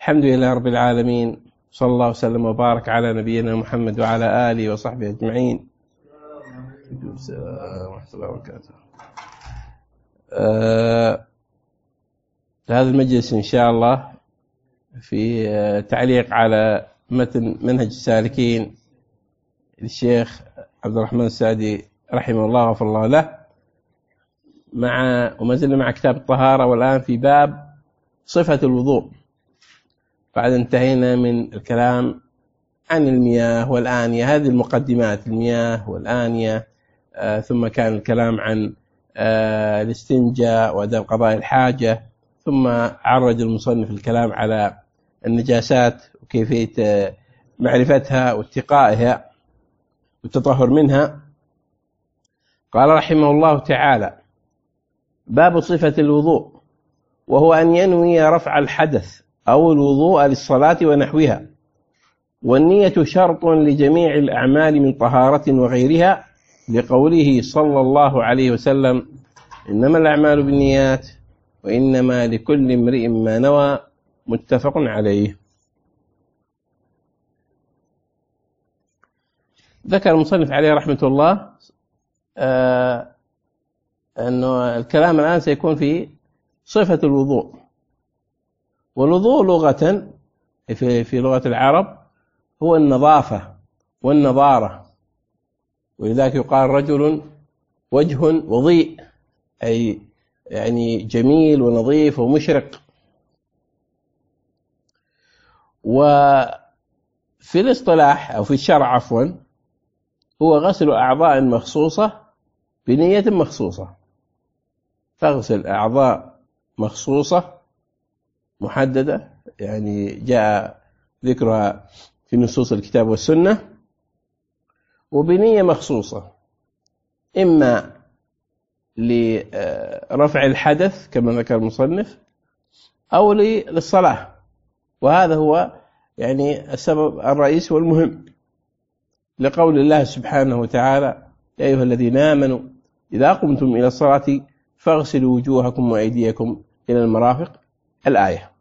الحمد لله رب العالمين، صلى الله وسلم وبارك على نبينا محمد وعلى آله وصحبه أجمعين. السلام ورحمة الله وبركاته. هذا المجلس إن شاء الله في تعليق على متن منهج السالكين للشيخ عبد الرحمن السعدي رحمه الله وغفر الله له، وما زلنا مع كتاب الطهارة، والآن في باب صفة الوضوء. بعد انتهينا من الكلام عن المياه والآنية، هذه المقدمات، المياه والآنية، ثم كان الكلام عن الاستنجاء وآداب قضاء الحاجة، ثم عرج المصنف الكلام على النجاسات وكيفية معرفتها واتقائها والتطهر منها. قال رحمه الله تعالى: باب صفة الوضوء، وهو أن ينوي رفع الحدث أو الوضوء للصلاة ونحوها، والنية شرط لجميع الأعمال من طهارة وغيرها، لقوله صلى الله عليه وسلم: إنما الأعمال بالنيات وإنما لكل امرئ ما نوى، متفق عليه. ذكر المصنف عليه رحمة الله أنه الكلام الآن سيكون في صفة الوضوء. والوضوء لغة في لغة العرب هو النظافة والنضارة، ولذلك يقال رجل وجه وضيء، أي يعني جميل ونظيف ومشرق. وفي الاصطلاح أو في الشرع عفوا، هو غسل أعضاء مخصوصة بنية مخصوصة. تغسل أعضاء مخصوصة محددة، يعني جاء ذكرها في نصوص الكتاب والسنة، وبنية مخصوصة، إما لرفع الحدث كما ذكر المصنف، أو للصلاة. وهذا هو يعني السبب الرئيسي والمهم، لقول الله سبحانه وتعالى: يا أيها الذين آمنوا إذا قمتم إلى الصلاة فاغسلوا وجوهكم وأيديكم إلى المرافق، الآية.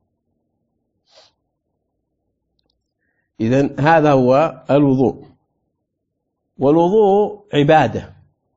إذن هذا هو الوضوء. والوضوء عبادة،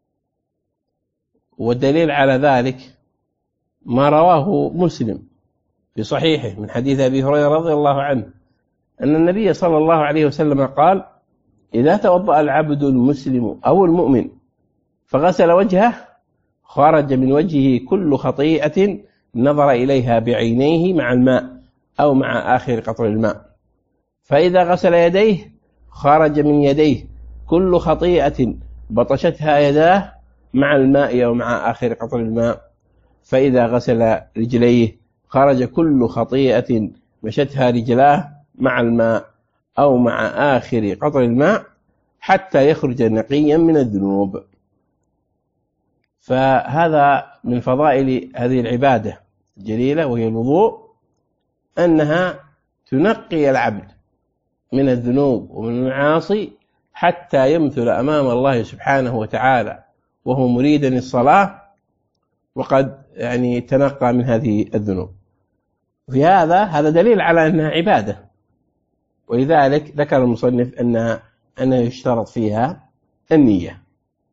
والدليل على ذلك ما رواه مسلم في صحيحه من حديث أبي هريرة رضي الله عنه أن النبي صلى الله عليه وسلم قال: إذا توضأ العبد المسلم أو المؤمن فغسل وجهه خرج من وجهه كل خطيئة نظر إليها بعينيه مع الماء أو مع آخر قطر الماء، فإذا غسل يديه خرج من يديه كل خطيئة بطشتها يداه مع الماء أو مع آخر قطر الماء، فإذا غسل رجليه خرج كل خطيئة مشتها رجلاه مع الماء أو مع آخر قطر الماء، حتى يخرج نقيا من الذنوب. فهذا من فضائل هذه العبادة الجليلة، وهي الوضوء، أنها تنقي العبد من الذنوب ومن المعاصي حتى يمثل أمام الله سبحانه وتعالى وهو مريد للصلاة، وقد يعني تنقى من هذه الذنوب. في هذا دليل على أنها عبادة، ولذلك ذكر المصنف أنها يشترط فيها النية.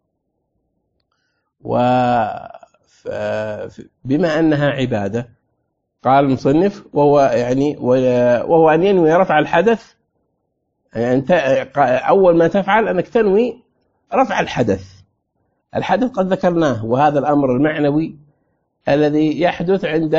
وبما أنها عبادة، قال المصنف وهو أن ينوي رفع الحدث. يعني أول ما تفعل أنك تنوي رفع الحدث. الحدث قد ذكرناه، وهذا الأمر المعنوي الذي يحدث عند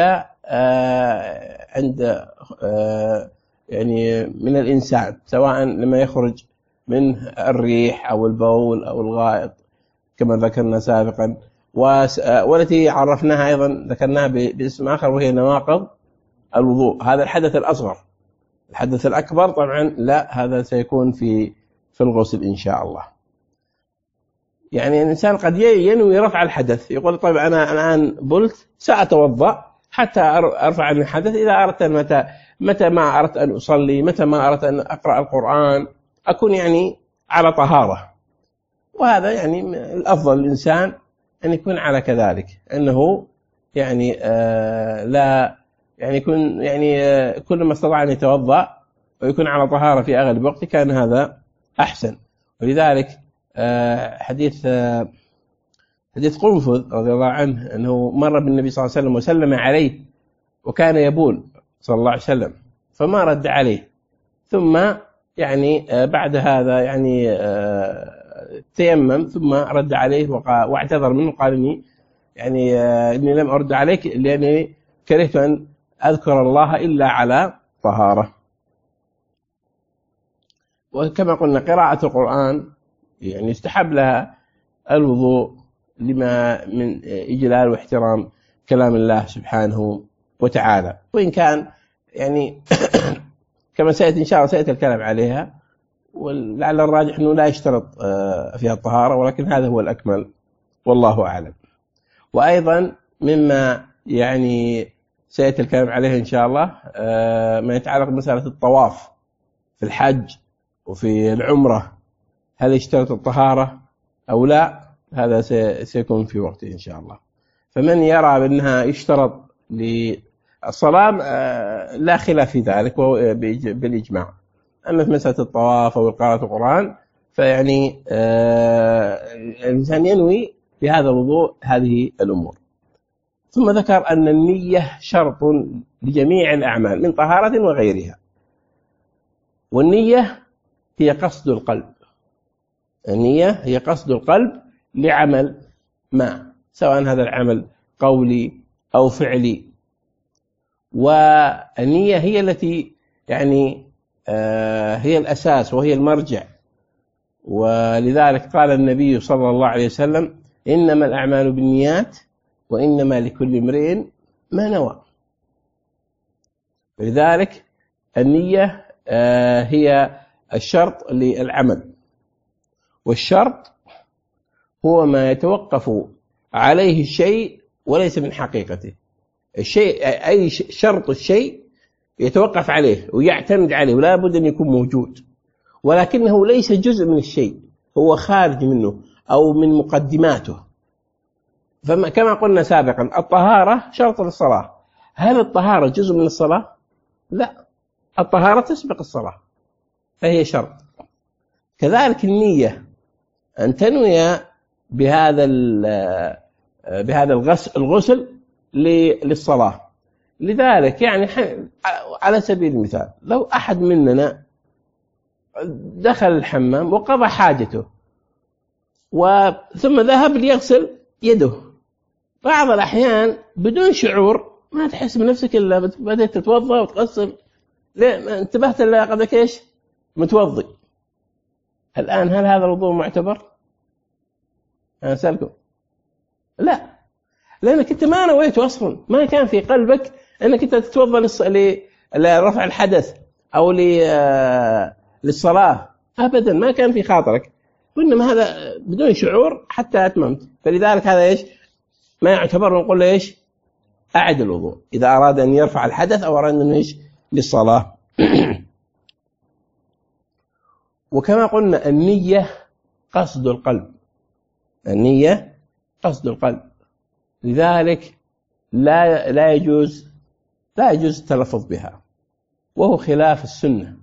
يعني من الإنسان، سواء لما يخرج من الريح أو البول أو الغائط كما ذكرنا سابقا، والتي عرفناها أيضا ذكرناها باسم آخر، وهي نواقض الوضوء. هذا الحدث الأصغر. الحدث الأكبر طبعا لا، هذا سيكون في الغسل إن شاء الله. يعني الإنسان قد ينوي رفع الحدث، يقول: طيب أنا الآن بلت سأتوضأ حتى أرفع عن الحدث، إذا أردت متى ما أردت أن أصلي، متى ما أردت أن أقرأ القرآن، أكون يعني على طهارة. وهذا يعني الأفضل للإنسان أن يكون على كذلك، أنه يعني لا يعني يكون يعني كل ما استطاع أن يتوضأ ويكون على طهارة في أغلب وقت كان هذا أحسن. ولذلك حديث قنفذ رضي الله عنه أنه مر بالنبي صلى الله عليه وسلم وسلم عليه وكان يبول صلى الله عليه وسلم فما رد عليه، ثم يعني بعد هذا يعني تيمم ثم رد عليه واعتذر منه، قال إني لم أرد عليك لأني كرهت أن أذكر الله إلا على طهارة. وكما قلنا قراءة القرآن يعني يستحب لها الوضوء لما من إجلال واحترام كلام الله سبحانه وتعالى، وإن كان يعني كما سيأتي إن شاء الله سيأتي الكلام عليها، ولعل الراجح أنه لا يشترط فيها الطهارة، ولكن هذا هو الأكمل والله أعلم. وأيضا مما يعني سيأتي الكلام عليه إن شاء الله ما يتعلق بمسألة الطواف في الحج وفي العمرة، هل يشترط الطهارة أو لا؟ هذا سيكون في وقته إن شاء الله. فمن يرى بأنها يشترط للصلاة لا خلاف في ذلك بالإجماع. أما في مسألة الطواف أو قراءة القرآن فيعني الإنسان ينوي بهذا الوضوء هذه الأمور. ثم ذكر أن النية شرط لجميع الأعمال من طهارة وغيرها، والنية هي قصد القلب. النية هي قصد القلب لعمل ما، سواء هذا العمل قولي أو فعلي. والنية هي التي يعني هي الأساس وهي المرجع. ولذلك قال النبي صلى الله عليه وسلم: إنما الأعمال بالنيات وإنما لكل امرئ ما نوى. لذلك النية هي الشرط للعمل، والشرط هو ما يتوقف عليه الشيء وليس من حقيقته. الشيء أي شرط الشيء يتوقف عليه ويعتمد عليه ولا بد أن يكون موجود، ولكنه ليس جزء من الشيء، هو خارج منه أو من مقدماته. كما قلنا سابقا الطهارة شرط للصلاة. هل الطهارة جزء من الصلاة؟ لا، الطهارة تسبق الصلاة فهي شرط. كذلك النية أن تنوي بهذا الغسل للصلاة. لذلك يعني على سبيل المثال لو أحد مننا دخل الحمام وقضى حاجته ثم ذهب ليغسل يده، بعض الأحيان بدون شعور ما تحس بنفسك إلا بدأت تتوضأ وتغسل. ليه؟ انتبهت إلا قدك إيش؟ متوضي. الآن هل هذا الوضوء معتبر؟ أنا أسألكم. لا، لأنك أنت ما نويته أصلا، ما كان في قلبك أنك أنت تتوضأ لرفع الحدث أو للصلاة أبدا، ما كان في خاطرك، وإنما هذا بدون شعور حتى أتممت. فلذلك هذا إيش؟ ما يعتبر، ونقول له إيش؟ أعد الوضوء إذا أراد أن يرفع الحدث أو أراد أن إيش؟ للصلاة. وكما قلنا النية قصد القلب، النية قصد القلب. لذلك لا يجوز التلفظ بها، وهو خلاف السنة،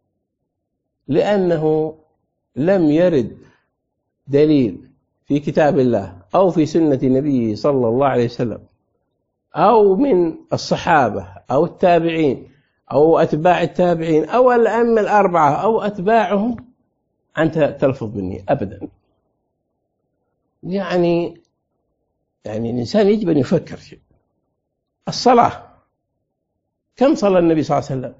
لأنه لم يرد دليل في كتاب الله أو في سنة نبيه صلى الله عليه وسلم أو من الصحابة أو التابعين أو أتباع التابعين أو الأئمة الأربعة أو أتباعهم عن تلفظ بالنية أبدا. يعني الإنسان يجب أن يفكر شيء. الصلاة كم صلى النبي صلى الله عليه وسلم؟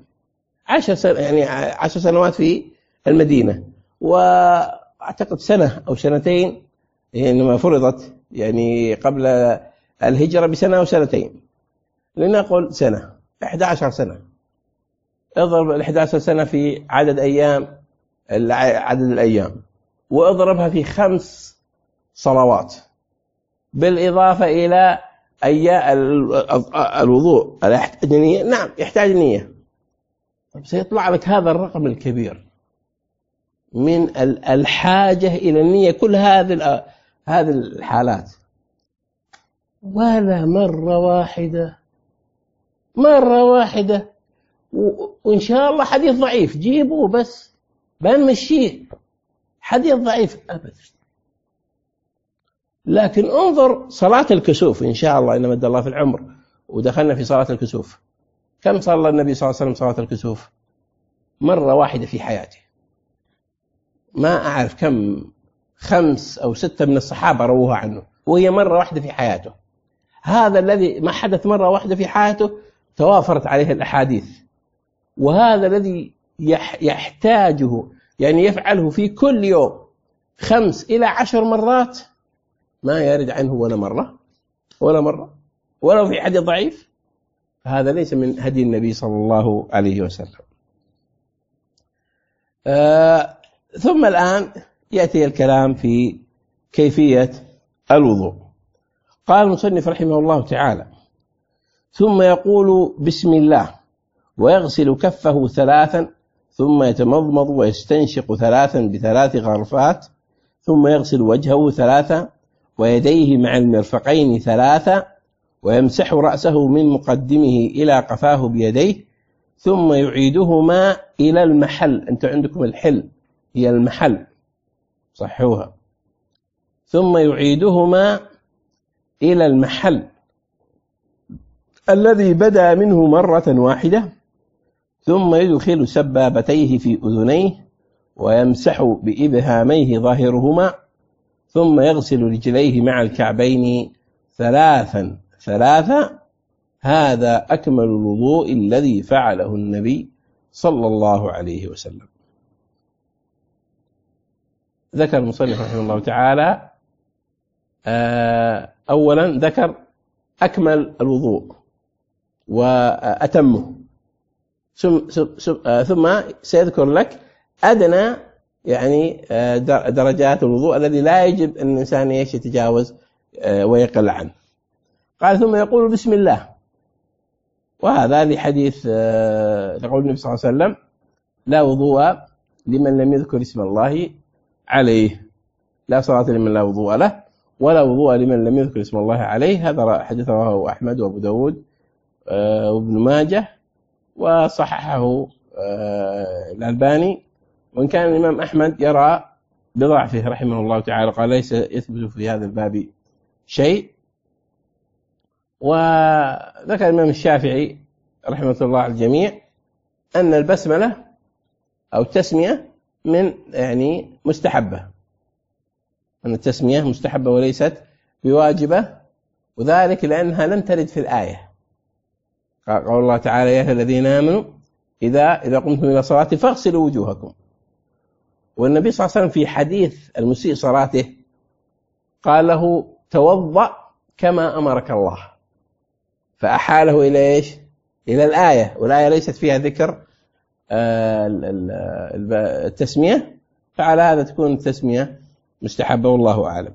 10 سنوات في المدينة، وأعتقد سنة أو سنتين إنما فرضت يعني قبل الهجرة بسنة أو سنتين، لنقل سنة، 11 سنة. اضرب 11 سنة في عدد الأيام واضربها في 5 صلوات، بالإضافة إلى الوضوء. يحتاج نية؟ نعم يحتاج نية. سيطلع لك هذا الرقم الكبير من الحاجة إلى النية، كل هذه الحالات، ولا مرة واحدة مرة واحدة، وإن شاء الله حديث ضعيف جيبوه بس بنمشيه، حديث ضعيف أبدا. لكن انظر صلاة الكسوف إن شاء الله إن مد الله في العمر ودخلنا في صلاة الكسوف، كم صلى النبي صلى الله عليه وسلم صلاة الكسوف؟ مرة واحدة في حياته. ما أعرف كم 5 أو 6 من الصحابة رووها عنه، وهي مرة واحدة في حياته. هذا الذي ما حدث مرة واحدة في حياته توافرت عليه الأحاديث، وهذا الذي يحتاجه يعني يفعله في كل يوم 5 إلى 10 مرات، ما يرد عنه ولا مرة ولو في حديث ضعيف. هذا ليس من هدي النبي صلى الله عليه وسلم. ثم الآن يأتي الكلام في كيفية الوضوء. قال المصنف رحمه الله تعالى: ثم يقول بسم الله ويغسل كفه 3، ثم يتمضمض ويستنشق 3 ب3 غرفات، ثم يغسل وجهه 3 ويديه مع المرفقين 3، ويمسح رأسه من مقدمه إلى قفاه بيديه، ثم يعيدهما إلى المحل. أنت عندكم الحل هي المحل، صحوها. ثم يعيدهما إلى المحل الذي بدأ منه مرة واحدة، ثم يدخل سبابتيه في أذنيه ويمسح بإبهاميه ظاهرهما، ثم يغسل رجليه مع الكعبين 3 3. هذا أكمل الوضوء الذي فعله النبي صلى الله عليه وسلم. ذكر المصنف رحمه الله تعالى أولا ذكر أكمل الوضوء وأتمه، ثم سيذكر لك أدنى يعني درجات الوضوء الذي لا يجب أن الإنسان يتجاوز ويقل عنه. قال: ثم يقول بسم الله، وهذا لحديث لقول النبي صلى الله عليه وسلم: لا وضوء لمن لم يذكر اسم الله عليه، لا صلاة لمن لا وضوء له، ولا وضوء لمن لم يذكر اسم الله عليه. هذا حديث رواه أحمد وأبو داود وابن ماجه، وصححه الألباني، وإن كان الإمام أحمد يرى بضعفه رحمه الله تعالى، قال ليس يثبت في هذا الباب شيء. وذكر الإمام الشافعي رحمة الله على الجميع أن البسملة أو التسمية من يعني مستحبة، أن التسمية مستحبة وليست بواجبة، وذلك لأنها لم ترد في الآية. قال الله تعالى: يا أيها الذين آمنوا إذا قمتم إلى الصلاة فاغسلوا وجوهكم. والنبي صلى الله عليه وسلم في حديث المسيء صلاته قال له: توضأ كما أمرك الله، فأحاله إلى إيش؟ إلى الآية، والآية ليست فيها ذكر التسمية، فعلى هذا تكون التسمية مستحبة والله أعلم.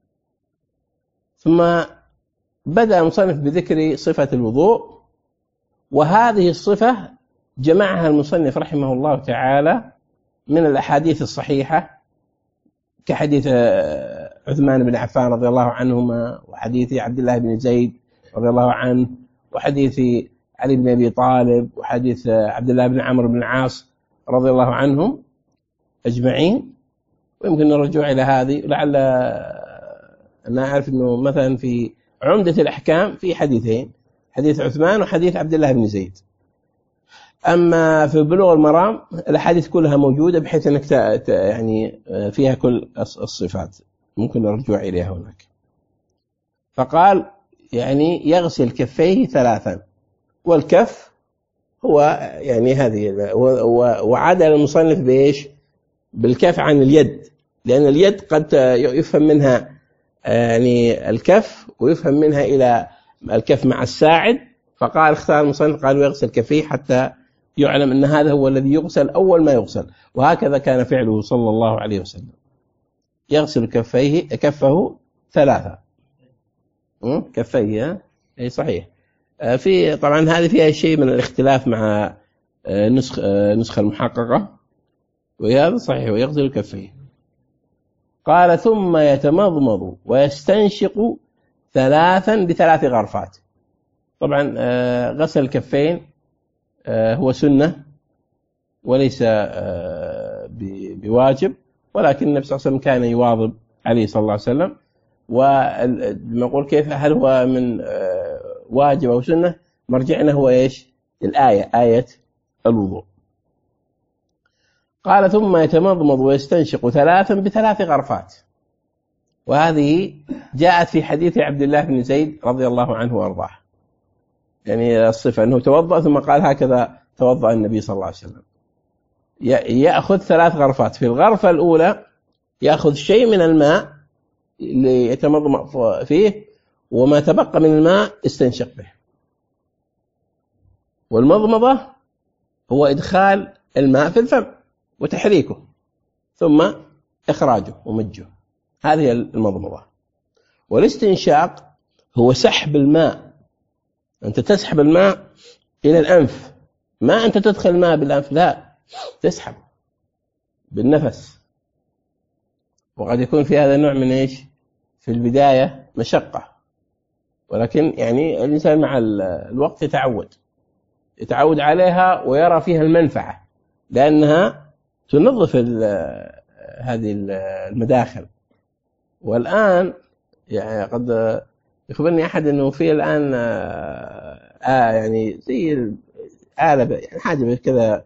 ثم بدأ المصنف بذكر صفة الوضوء، وهذه الصفة جمعها المصنف رحمه الله تعالى من الأحاديث الصحيحة، كحديث عثمان بن عفان رضي الله عنهما، وحديث عبد الله بن زيد رضي الله عنه، وحديث علي بن أبي طالب، وحديث عبد الله بن عمرو بن العاص رضي الله عنهم أجمعين. ويمكن الرجوع إلى هذه، لعل أنا أعرف أنه مثلا في عمدة الأحكام في حديثين، حديث عثمان وحديث عبد الله بن زيد. أما في بلوغ المرام الأحاديث كلها موجودة بحيث أنك يعني فيها كل الصفات، ممكن الرجوع إليها هناك. فقال يعني يغسل كفيه 3، والكف هو يعني هذه، وعدل المصنف بإيش؟ بالكف عن اليد، لأن اليد قد يفهم منها يعني الكف، ويفهم منها إلى الكف مع الساعد. فقال اختار المصنف قال: ويغسل كفيه، حتى يعلم أن هذا هو الذي يغسل أول ما يغسل، وهكذا كان فعله صلى الله عليه وسلم، يغسل كفه 3 كفيه. أي صحيح. في طبعا هذه فيها شيء من الاختلاف مع نسخة المحققة، وهذا صحيح، ويغسل كفيه. قال: ثم يتمضمض ويستنشق 3 ب3 غرفات. طبعا غسل الكفين هو سنة وليس بواجب، ولكن النبي صلى الله عليه وسلم كان يواظب عليه صلى الله عليه وسلم. ونقول كيف هل هو من واجب أو سنة؟ مرجعنا هو إيش؟ الآية، آية الوضوء. قال ثم يتمضمض ويستنشق 3 ب3 غرفات، وهذه جاءت في حديث عبد الله بن زيد رضي الله عنه وأرضاه، يعني الصفة أنه توضأ ثم قال هكذا توضأ النبي صلى الله عليه وسلم. يأخذ 3 غرفات، في الغرفة الأولى يأخذ شيء من الماء اللي يتمضمض فيه، وما تبقى من الماء استنشق به. والمضمضة هو إدخال الماء في الفم وتحريكه ثم إخراجه ومجه، هذه المضمضة. والاستنشاق هو سحب الماء، أنت تسحب الماء إلى الأنف، ما أنت تدخل الماء بالأنف، لا، تسحب بالنفس. وقد يكون في هذا النوع من إيش؟ في البداية مشقة، ولكن يعني الإنسان مع الوقت يتعود عليها ويرى فيها المنفعة، لأنها تنظف هذه المداخل. والآن يعني قد يخبرني أحد أنه في الآن يعني زي آلة يعني حاجة كذا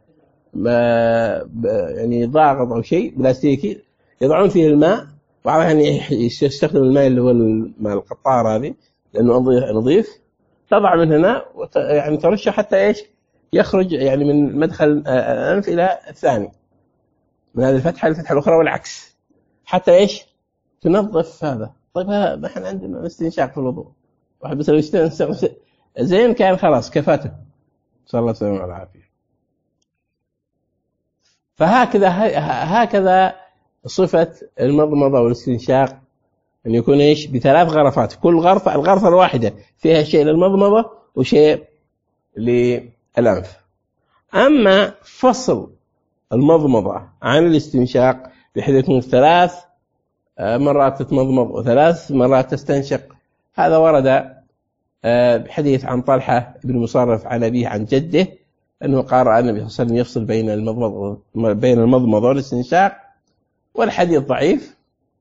يعني ضاغط أو شيء بلاستيكي يضعون فيه الماء، وعلى يستخدم الماء اللي هو الماء القطار هذه لأنه نظيف، تضع من هنا يعني ترشه حتى إيش يخرج يعني من مدخل الأنف إلى الثاني، من هذه الفتحة للفتحة الأخرى والعكس، حتى إيش تنظف هذا. طيب نحن عندنا استنشاق في الوضوء، واحد بس يستنشق زين كان خلاص كفاته، صلى الله عليه وسلم على العافية. فهكذا صفة المضمضة والاستنشاق، أن يكون إيش ب3 غرفات، كل غرفة الغرفة الواحدة فيها شيء للمضمضة وشيء للأنف. أما فصل المضمضة عن الاستنشاق بحيث يكون 3 مرات تتمضمض و3 مرات تستنشق، هذا ورد بحديث عن طلحة بن مصرف عن أبيه عن جده أنه قال رأى النبي صلى الله عليه وسلم يفصل بين المضمضة والاستنشاق، والحديث ضعيف،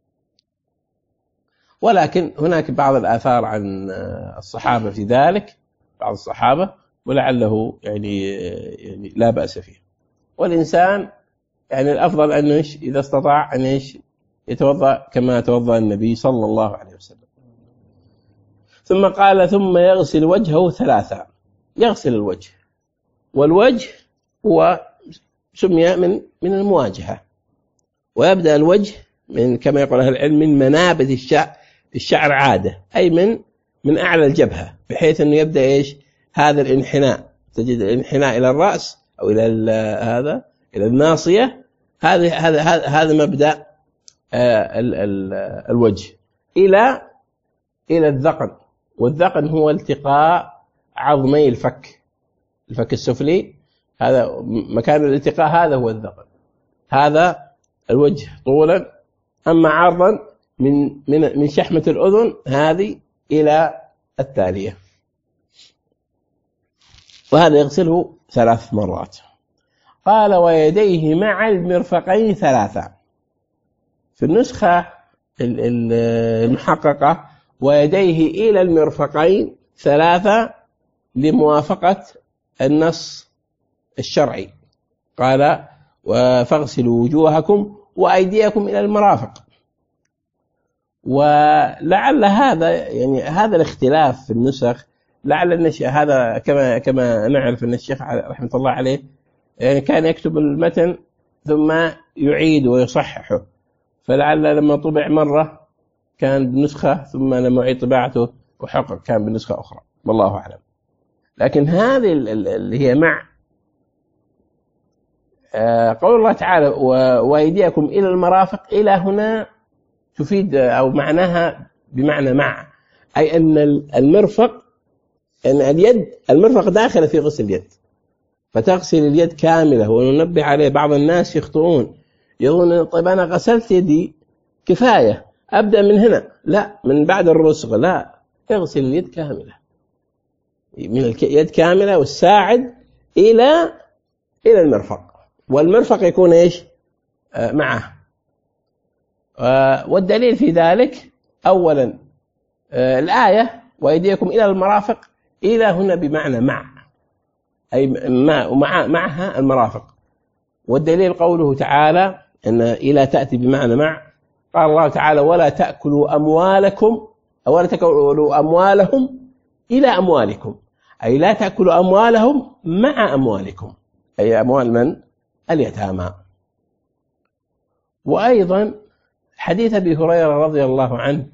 ولكن هناك بعض الآثار عن الصحابة في ذلك، بعض الصحابة، ولعله يعني لا بأس فيه. والإنسان يعني الأفضل أنه إذا استطاع أن يتوضأ كما توضأ النبي صلى الله عليه وسلم. ثم قال ثم يغسل وجهه 3، يغسل الوجه، والوجه هو سمي من المواجهة، ويبدأ الوجه من كما يقول أهل العلم من منابت الشعر عادة، أي من أعلى الجبهة، بحيث أنه يبدأ إيش هذا الانحناء، تجد الانحناء إلى الرأس أو إلى إلى الناصية، هذا مبدأ الوجه إلى الذقن. والذقن هو التقاء عظمي الفك السفلي، هذا مكان الالتقاء، هذا هو الذقن، هذا الوجه طولا. أما عرضا من شحمة الأذن هذه إلى التالية، وهذا يغسله 3 مرات. قال ويديه مع المرفقين 3، في النسخة المحققة ويديه إلى المرفقين 3 لموافقة النص الشرعي. قال فاغسلوا وجوهكم وأيديكم إلى المرافق. ولعل هذا يعني هذا الاختلاف في النسخ، لعل هذا كما نعرف أن الشيخ رحمة الله عليه يعني كان يكتب المتن ثم يعيد ويصححه، فلعل لما طبع مرة كان بنسخة ثم لما يعيد طباعته وحقق كان بنسخة أخرى، والله أعلم. لكن هذه اللي هي مع قول الله تعالى وأيديكم إلى المرافق، إلى هنا تفيد أو معناها بمعنى مع، أي أن المرفق، أن اليد المرفق داخل في غسل اليد، فتغسل اليد كاملة. وننبه عليه بعض الناس يخطئون، يظن طيب أنا غسلت يدي كفاية أبدأ من هنا، لا، من بعد الرسغ، لا، اغسل اليد كاملة. من اليد كاملة والساعد إلى المرفق، والمرفق يكون إيش معه. والدليل في ذلك أولا الآية وأيديكم إلى المرافق، إلى هنا بمعنى مع، أي معها المرافق. والدليل قوله تعالى أن إلى تأتي بمعنى مع. قال الله تعالى ولا تأكلوا أموالهم إلى أموالكم، أي لا تأكلوا أموالهم مع أموالكم، أي أموال من؟ اليتامى. وأيضا حديث أبي هريرة رضي الله عنه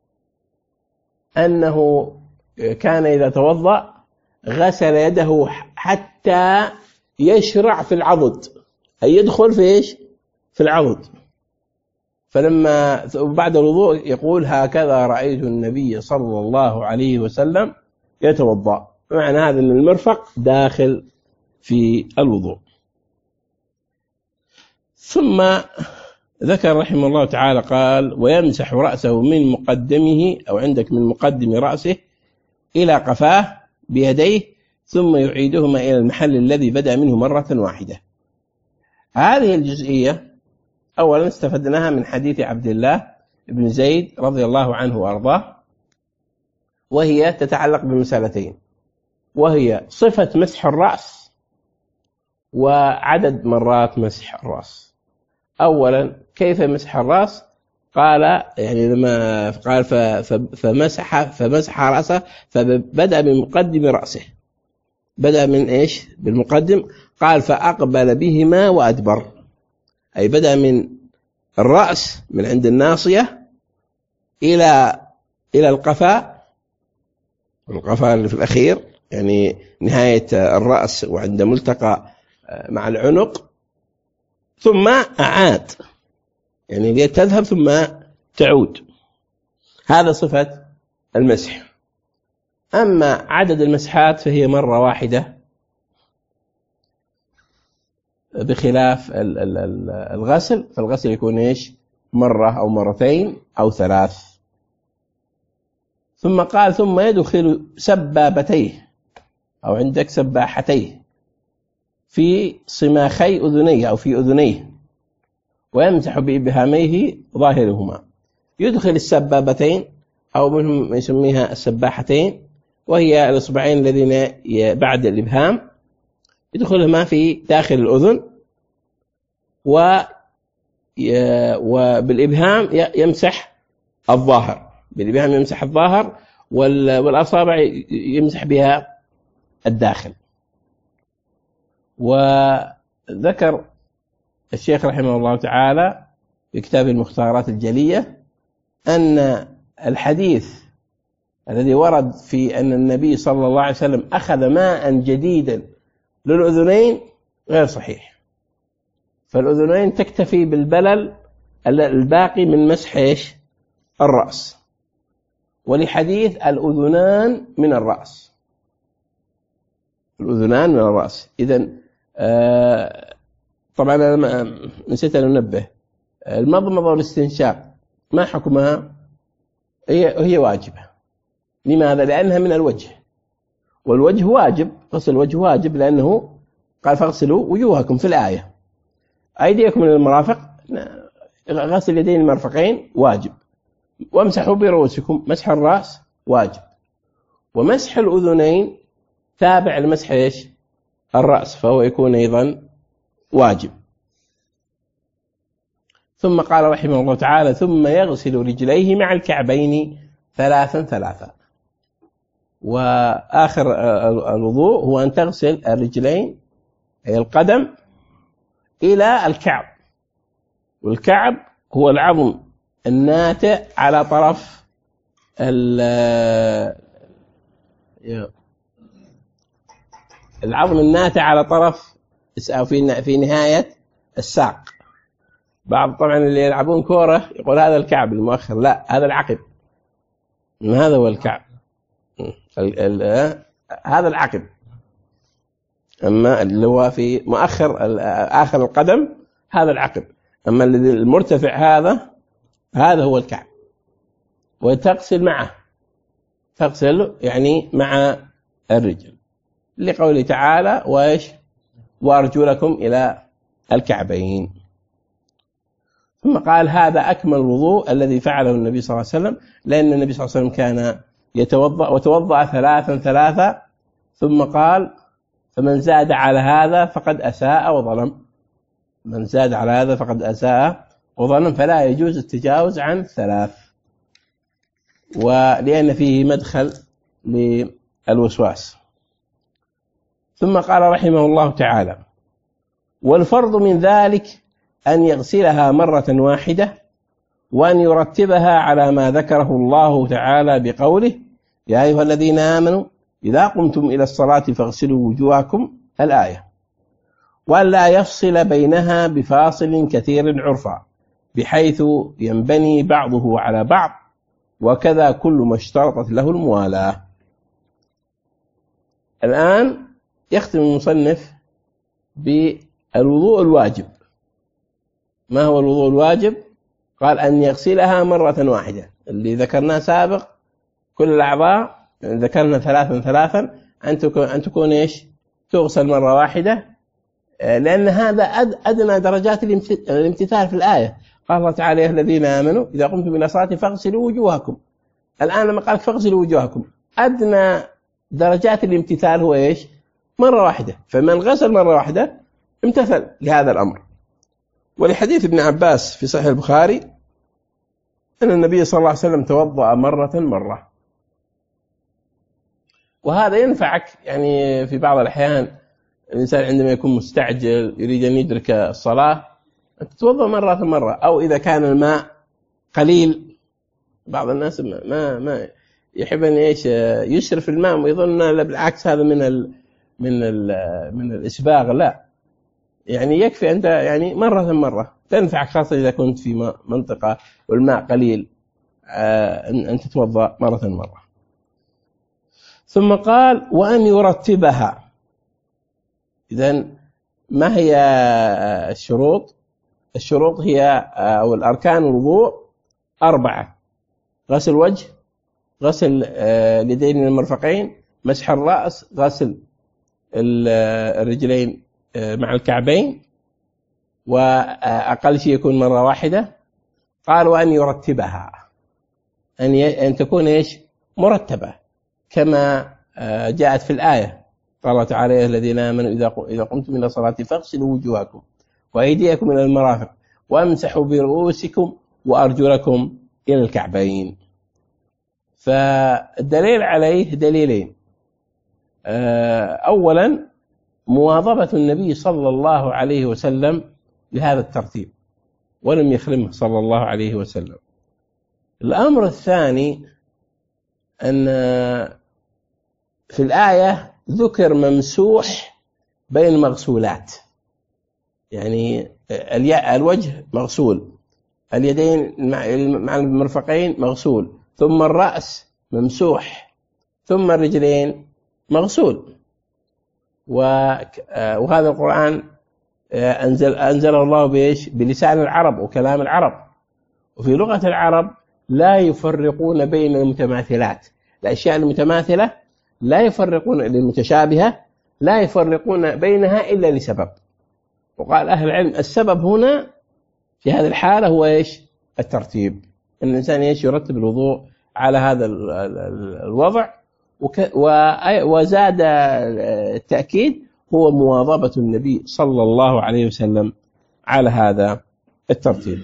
أنه كان إذا توضأ غسل يده حتى يشرع في العضد، أي يدخل في إيش؟ في العضد. فلما بعد الوضوء يقول هكذا رأيت النبي صلى الله عليه وسلم يتوضأ، معنى هذا أن المرفق داخل في الوضوء. ثم ذكر رحمه الله تعالى قال ويمسح رأسه من مقدمه، أو عندك من مقدم رأسه إلى قفاه بيديه، ثم يعيدهما إلى المحل الذي بدأ منه مرة واحدة. هذه الجزئية أولا استفدناها من حديث عبد الله بن زيد رضي الله عنه وأرضاه، وهي تتعلق بمسألتين، وهي صفة مسح الرأس وعدد مرات مسح الرأس. أولا كيف مسح الرأس؟ قال يعني لما قال فمسح رأسه، فبدأ بمقدم رأسه، بدأ من إيش؟ بالمقدم. قال فأقبل بهما وأدبر، أي بدأ من الرأس من عند الناصية إلى القفاء، القفاء اللي في الأخير يعني نهاية الرأس وعند ملتقى مع العنق، ثم أعاد يعني اليد تذهب ثم تعود. هذا صفة المسح. أما عدد المسحات فهي مرة واحدة، بخلاف الغسل، فالغسل يكون إيش؟ مرة أو مرتين أو ثلاث. ثم قال ثم يدخل سبابتيه، أو عندك سباحتيه، في صماخي أذنيه أو في أذنيه، ويمسح بإبهاميه ظاهرهما. يدخل السبابتين أو منهم يسميها السباحتين، وهي الإصبعين الذين بعد الإبهام، يدخلهما في داخل الأذن، وبالإبهام يمسح الظاهر، بالإبهام يمسح الظاهر، والأصابع يمسح بها الداخل. وذكر الشيخ رحمه الله تعالى في كتاب المختارات الجلية أن الحديث الذي ورد في أن النبي صلى الله عليه وسلم أخذ ماء جديدا للأذنين غير صحيح، فالأذنين تكتفي بالبلل الباقي من مسح إيش؟ الرأس. ولحديث الأذنان من الرأس، الأذنان من الرأس. إذن طبعا أنا نسيت أن أنبه، المضمضة والاستنشاق ما حكمها؟ هي واجبة. لماذا؟ لأنها من الوجه، والوجه واجب، غسل الوجه واجب، لأنه قال فاغسلوا وجوهكم في الآية. أيديكم من المرافق، غسل يدين المرفقين واجب. وامسحوا برؤوسكم، مسح الرأس واجب. ومسح الأذنين تابع لمسح إيش؟ الرأس، فهو يكون أيضا واجب. ثم قال رحمه الله تعالى ثم يغسل رجليه مع الكعبين ثلاثا. وآخر الوضوء هو أن تغسل الرجلين أي القدم إلى الكعب، والكعب هو العظم الناتئ على طرف العظم الناتئ على طرف أو في نهاية الساق. بعض طبعا اللي يلعبون كورة يقول هذا الكعب المؤخر، لا، هذا العقب، هذا هو الكعب، هذا العقب. أما اللي هو في مؤخر آخر القدم هذا العقب، أما الذي المرتفع هذا هو الكعب. وتغسل معه، تغسل يعني مع الرجل، لقوله تعالى وإيش وأرجلكم إلى الكعبين. ثم قال هذا أكمل الوضوء الذي فعله النبي صلى الله عليه وسلم، لأن النبي صلى الله عليه وسلم كان يتوضأ وتوضأ ثلاثا، ثم قال فمن زاد على هذا فقد أساء وظلم. من زاد على هذا فقد أساء وظلم، فلا يجوز التجاوز عن 3، ولأن فيه مدخل للوسواس. ثم قال رحمه الله تعالى والفرض من ذلك أن يغسلها مرة واحدة، وأن يرتبها على ما ذكره الله تعالى بقوله يا أيها الذين آمنوا إذا قمتم إلى الصلاة فاغسلوا وجوهكم الآية، وأن لا يفصل بينها بفاصل كثير عرفا بحيث ينبني بعضه على بعض، وكذا كل ما اشترطت له الموالاة. الآن يختم المصنف بالوضوء الواجب. ما هو الوضوء الواجب؟ قال أن يغسلها مرة واحدة، اللي ذكرناه سابق كل الأعضاء ذكرنا ثلاثا أن تكون إيش تغسل مرة واحدة، لأن هذا أدنى درجات الامتثال في الآية. قال الله تعالى يا الذين آمنوا إذا قمتم إلى الصلاة فاغسلوا وجوهكم. الآن لما قال فاغسلوا وجوهكم أدنى درجات الامتثال هو إيش مرة واحدة، فمن غسل مرة واحدة امتثل لهذا الأمر. ولحديث ابن عباس في صحيح البخاري أن النبي صلى الله عليه وسلم توضأ مرة، وهذا ينفعك يعني في بعض الأحيان الإنسان عندما يكون مستعجل يريد أن يدرك الصلاة تتوضأ مرة، أو إذا كان الماء قليل. بعض الناس ما يحب أن يشرف الماء ويظن بالعكس هذا من الإسباغ. لا، يعني يكفي أنت يعني مرة تنفعك، خاصة إذا كنت في منطقة والماء قليل أن تتوضأ مرة. ثم قال وأن يرتبها. إذن ما هي الشروط؟ الشروط هي أو الأركان الوضوء 4: غسل الوجه، غسل اليدين من المرفقين، مسح الرأس، غسل الرجلين مع الكعبين، وأقل شيء يكون مرة واحدة. قال وأن يرتبها، أن تكون إيش مرتبة كما جاءت في الآية. قال الله تعالى يا الذين آمنوا إذا قمتم إلى الصلاة فاغسلوا وجوهكم وأيديكم إلى المرافق وامسحوا برؤوسكم وأرجلكم إلى الكعبين. فالدليل عليه دليلين: أولا مواظبة النبي صلى الله عليه وسلم لهذا الترتيب ولم يخرمه صلى الله عليه وسلم. الأمر الثاني أن في الآية ذكر ممسوح بين مغسولات، يعني الوجه مغسول، اليدين مع المرفقين مغسول، ثم الرأس ممسوح، ثم الرجلين مغسول. وهذا القرآن أنزله الله بلسان العرب وكلام العرب، وفي لغة العرب لا يفرقون بين المتماثلات، الأشياء المتماثلة لا يفرقون، المتشابهة لا يفرقون بينها إلا لسبب. وقال أهل العلم السبب هنا في هذه الحالة هو الترتيب، أن الإنسان يرتب الوضوء على هذا الوضع. وزاد التأكيد هو مواظبة النبي صلى الله عليه وسلم على هذا الترتيب.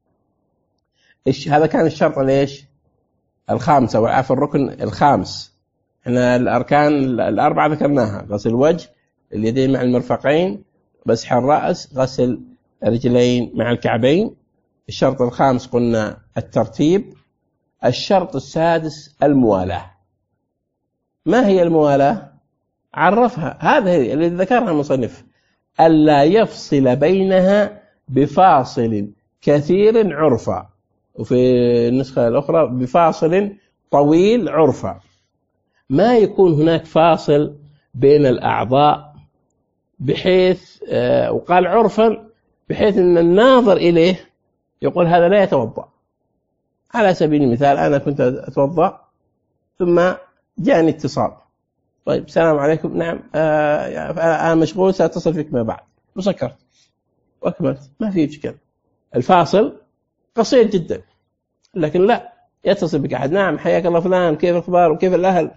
هذا كان الشرط الخامس، أو الركن الخامس. احنا الأركان الأربعة ذكرناها: غسل الوجه، اليدين مع المرفقين، مسح الرأس، غسل الرجلين مع الكعبين. الشرط الخامس قلنا الترتيب. الشرط السادس الموالاة. ما هي الموالاة؟ عرفها، هذا اللي ذكرها المصنف: ألا يفصل بينها بفاصل كثير عرفا، وفي النسخة الأخرى بفاصل طويل عرفا. ما يكون هناك فاصل بين الأعضاء بحيث وقال عرفا بحيث أن الناظر إليه يقول هذا لا يتوضأ. على سبيل المثال أنا كنت أتوضأ ثم جاءني اتصال طيب السلام عليكم، نعم أنا مشغول سأتصل فيك ما بعد، وسكرت وأكملت، ما في إشكال. الفاصل قصير جدا، لكن لا يتصل بك أحد، نعم حياك الله فلان، كيف الأخبار وكيف الأهل،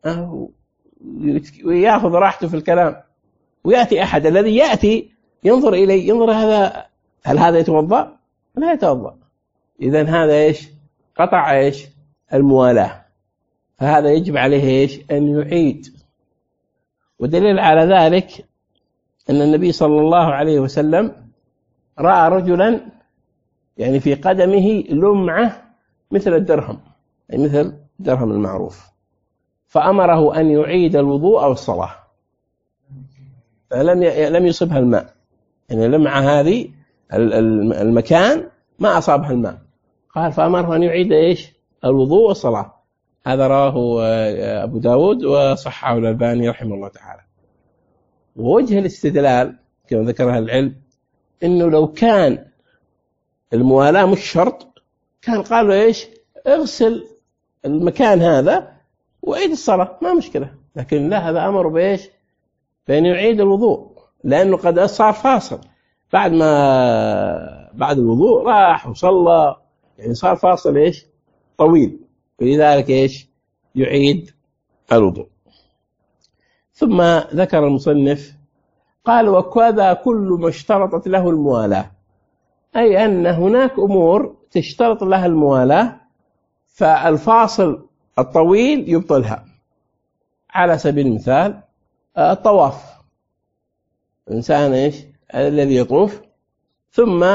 ويأخذ راحته في الكلام. ويأتي أحد الذي يأتي ينظر إلي، ينظر هذا، هل هذا يتوضأ؟ لا يتوضأ. إذن هذا إيش؟ قطع إيش؟ الموالاة. فهذا يجب عليه إيش؟ أن يعيد. ودليل على ذلك أن النبي صلى الله عليه وسلم رأى رجلا يعني في قدمه لمعة مثل الدرهم، يعني مثل الدرهم المعروف، فأمره أن يعيد الوضوء أو الصلاة، فلم يصبها الماء، يعني لمعة هذه المكان ما أصابها الماء، قال فأمره أن يعيد إيش؟ الوضوء والصلاة. هذا رواه أبو داود وصححه الألباني رحمه الله تعالى. ووجه الاستدلال كما ذكرها العلم إنه لو كان الموالاة مش شرط كان قالوا إيش؟ اغسل المكان هذا وعيد الصلاة، ما مشكلة. لكن لا، هذا أمر بإيش؟ بأن يعيد الوضوء، لأنه قد صار فاصل بعد الوضوء راح وصلى، يعني صار فاصل إيش؟ طويل، ولذلك إيش؟ يعيد الوضوء. ثم ذكر المصنف قال وكذا كل ما اشترطت له الموالاة، أي أن هناك أمور تشترط لها الموالاة فالفاصل الطويل يبطلها. على سبيل المثال الطواف، الإنسان إيش؟ الذي يطوف ثم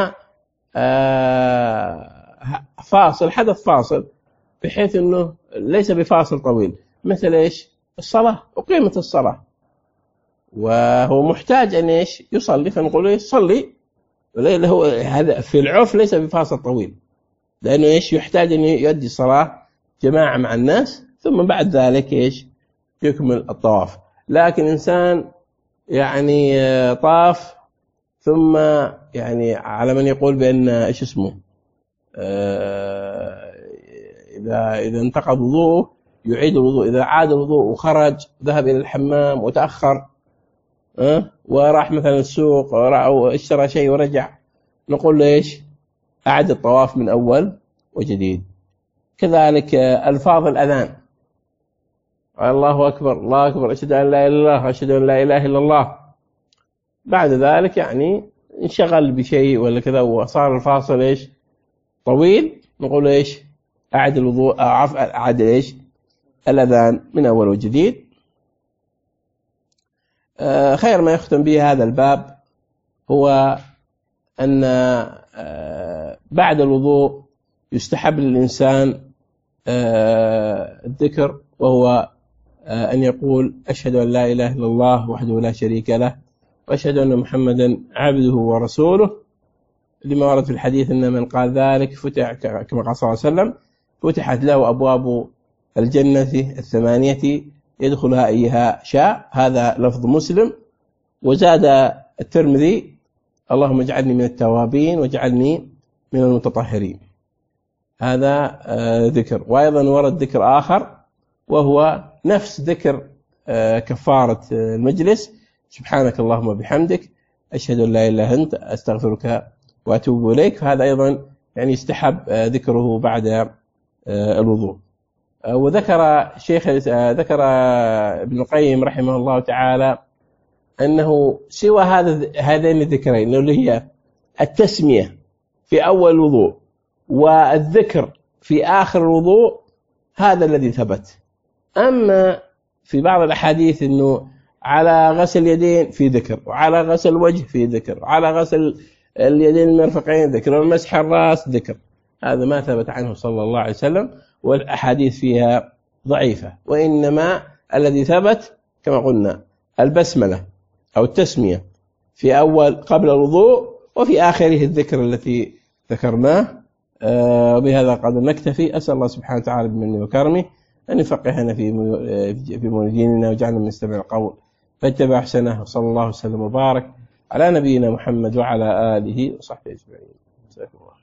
فاصل، حدث فاصل بحيث أنه ليس بفاصل طويل، مثل إيش؟ الصلاة، أقيمت الصلاة وهو محتاج أن إيش؟ يصلي، فنقول إيش؟ صلي. هو هذا في العرف ليس بفاصل طويل، لأنه إيش؟ يحتاج أن يؤدي الصلاة جماعة مع الناس، ثم بعد ذلك إيش؟ يكمل الطواف. لكن إنسان يعني طاف ثم يعني على من يقول بأن إيش اسمه إذا انتقض وضوءه يعيد الوضوء، إذا عاد الوضوء وخرج ذهب إلى الحمام وتأخر وراح مثلا السوق أو اشترى شيء ورجع، نقول له إيش؟ أعد الطواف من أول وجديد. كذلك ألفاظ الأذان، الله أكبر الله أكبر أشهد أن لا إله إلا الله أشهد أن لا إله إلا الله، بعد ذلك يعني انشغل بشيء ولا كذا وصار الفاصل إيش؟ طويل، نقول إيش؟ أعد الوضوء، أعد إيش؟ الأذان من أول وجديد. خير ما يختم به هذا الباب هو أن بعد الوضوء يستحب للإنسان الذكر، وهو أن يقول أشهد أن لا إله إلا الله وحده لا شريك له وأشهد أن محمدا عبده ورسوله، لما ورد في الحديث أن من قال ذلك فتح، كما قال صلى الله عليه وسلم، فتحت له أبواب الجنة 8 يدخلها أيها شاء. هذا لفظ مسلم. وزاد الترمذي اللهم اجعلني من التوابين واجعلني من المتطهرين. هذا ذكر. وأيضا ورد ذكر آخر وهو نفس ذكر كفارة المجلس، سبحانك اللهم وبحمدك أشهد أن لا إله إلا أنت أستغفرك وأتوب إليك. هذا أيضا يعني يستحب ذكره بعد الوضوء. وذكر ذكر ابن القيم رحمه الله تعالى أنه سوى هذين الذكرين اللي هي التسمية في أول الوضوء والذكر في آخر الوضوء، هذا الذي ثبت. أما في بعض الأحاديث أنه على غسل اليدين في ذكر، وعلى غسل الوجه في ذكر، وعلى غسل اليدين المرفقين ذكر، ومسح الرأس ذكر، هذا ما ثبت عنه صلى الله عليه وسلم، والأحاديث فيها ضعيفة. وإنما الذي ثبت كما قلنا البسملة أو التسمية في أول قبل الوضوء، وفي آخره الذكر التي ذكرناه. وبهذا قد نكتفي. أسأل الله سبحانه وتعالى بمنه وكرمه أن يفقهنا في أمور ديننا وجعلنا من يستمع القول فاتبع أحسنه. وصلى الله وسلم وبارك على نبينا محمد وعلى آله وصحبه أجمعين. جزاكم الله.